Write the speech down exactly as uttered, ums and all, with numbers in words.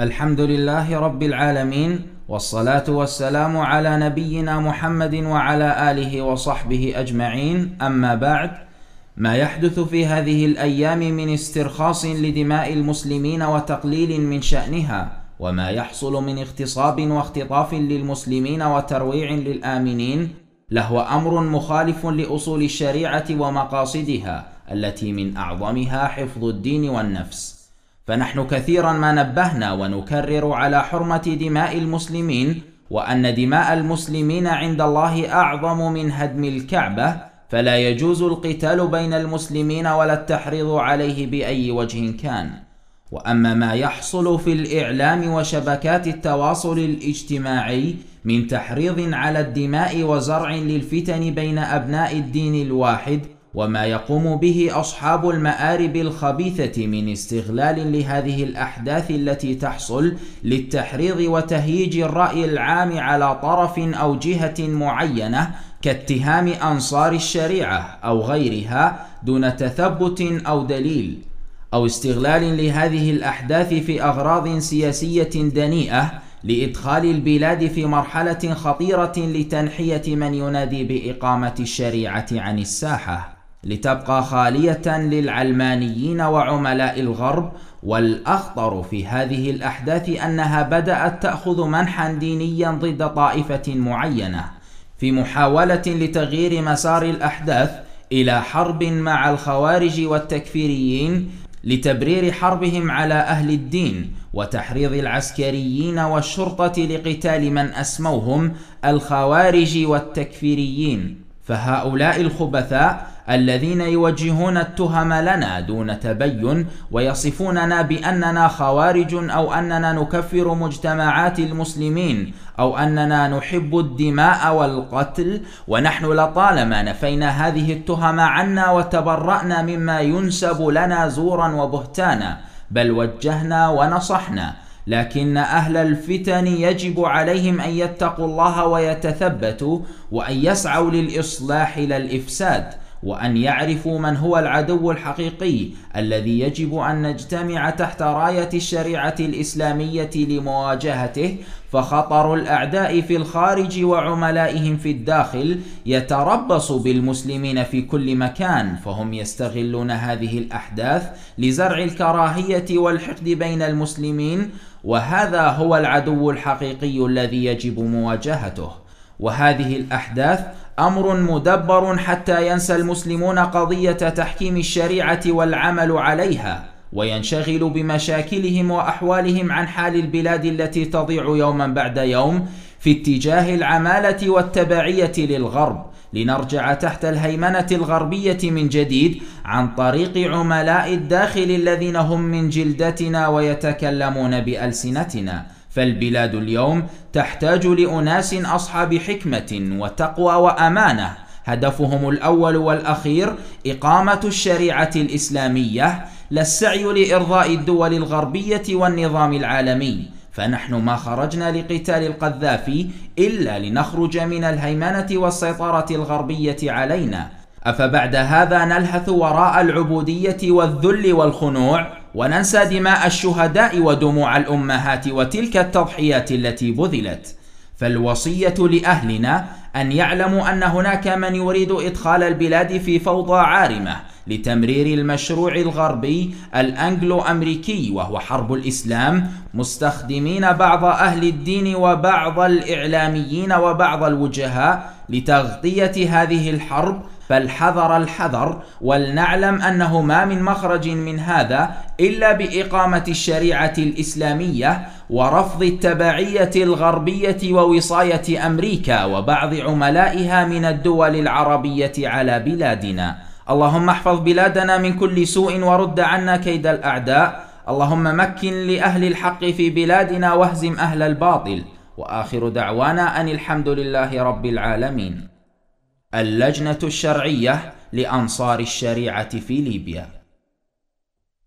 الحمد لله رب العالمين، والصلاة والسلام على نبينا محمد وعلى آله وصحبه أجمعين. أما بعد، ما يحدث في هذه الأيام من استرخاص لدماء المسلمين وتقليل من شأنها، وما يحصل من اغتصاب واختطاف للمسلمين وترويع للآمنين، لهو أمر مخالف لأصول الشريعة ومقاصدها التي من أعظمها حفظ الدين والنفس. فنحن كثيرا ما نبهنا ونكرر على حرمة دماء المسلمين، وأن دماء المسلمين عند الله أعظم من هدم الكعبة، فلا يجوز القتال بين المسلمين ولا التحريض عليه بأي وجه كان. وأما ما يحصل في الإعلام وشبكات التواصل الاجتماعي من تحريض على الدماء وزرع للفتن بين أبناء الدين الواحد، وما يقوم به أصحاب المآرب الخبيثة من استغلال لهذه الأحداث التي تحصل للتحريض وتهييج الرأي العام على طرف أو جهة معينة، كاتهام أنصار الشريعة أو غيرها دون تثبت أو دليل، أو استغلال لهذه الأحداث في أغراض سياسية دنيئة لإدخال البلاد في مرحلة خطيرة لتنحية من ينادي بإقامة الشريعة عن الساحة، لتبقى خالية للعلمانيين وعملاء الغرب. والأخطر في هذه الأحداث أنها بدأت تأخذ منحا دينيا ضد طائفة معينة، في محاولة لتغيير مسار الأحداث إلى حرب مع الخوارج والتكفيريين، لتبرير حربهم على أهل الدين وتحريض العسكريين والشرطة لقتال من أسموهم الخوارج والتكفيريين. فهؤلاء الخبثاء الذين يوجهون التهم لنا دون تبين، ويصفوننا بأننا خوارج أو أننا نكفر مجتمعات المسلمين أو أننا نحب الدماء والقتل، ونحن لطالما نفينا هذه التهم عنا وتبرأنا مما ينسب لنا زورا وبهتانا، بل وجهنا ونصحنا. لكن أهل الفتن يجب عليهم أن يتقوا الله ويتثبتوا، وأن يسعوا للإصلاح لا الإفساد، وأن يعرفوا من هو العدو الحقيقي الذي يجب أن نجتمع تحت راية الشريعة الإسلامية لمواجهته. فخطر الأعداء في الخارج وعملائهم في الداخل يتربص بالمسلمين في كل مكان، فهم يستغلون هذه الأحداث لزرع الكراهية والحقد بين المسلمين، وهذا هو العدو الحقيقي الذي يجب مواجهته. وهذه الأحداث أمر مدبر حتى ينسى المسلمون قضية تحكيم الشريعة والعمل عليها، وينشغلوا بمشاكلهم وأحوالهم عن حال البلاد التي تضيع يوما بعد يوم في اتجاه العمالة والتبعية للغرب، لنرجع تحت الهيمنة الغربية من جديد عن طريق عملاء الداخل الذين هم من جلدتنا ويتكلمون بألسنتنا. فالبلاد اليوم تحتاج لأناس أصحاب حكمة وتقوى وأمانة، هدفهم الأول والأخير إقامة الشريعة الإسلامية، لا السعي لإرضاء الدول الغربية والنظام العالمي. فنحن ما خرجنا لقتال القذافي إلا لنخرج من الهيمنة والسيطرة الغربية علينا. أفبعد هذا نلهث وراء العبودية والذل والخنوع، وننسى دماء الشهداء ودموع الأمهات وتلك التضحيات التي بذلت؟ فالوصية لأهلنا أن يعلموا أن هناك من يريد إدخال البلاد في فوضى عارمة لتمرير المشروع الغربي الأنجلو أمريكي، وهو حرب الإسلام، مستخدمين بعض أهل الدين وبعض الإعلاميين وبعض الوجهاء لتغطية هذه الحرب. فالحذر الحذر، ولنعلم أنه ما من مخرج من هذا إلا بإقامة الشريعة الإسلامية ورفض التبعية الغربية ووصاية أمريكا وبعض عملائها من الدول العربية على بلادنا. اللهم احفظ بلادنا من كل سوء ورد عنا كيد الأعداء. اللهم مكن لأهل الحق في بلادنا واهزم أهل الباطل. وآخر دعوانا أن الحمد لله رب العالمين. اللجنة الشرعية لأنصار الشريعة في ليبيا.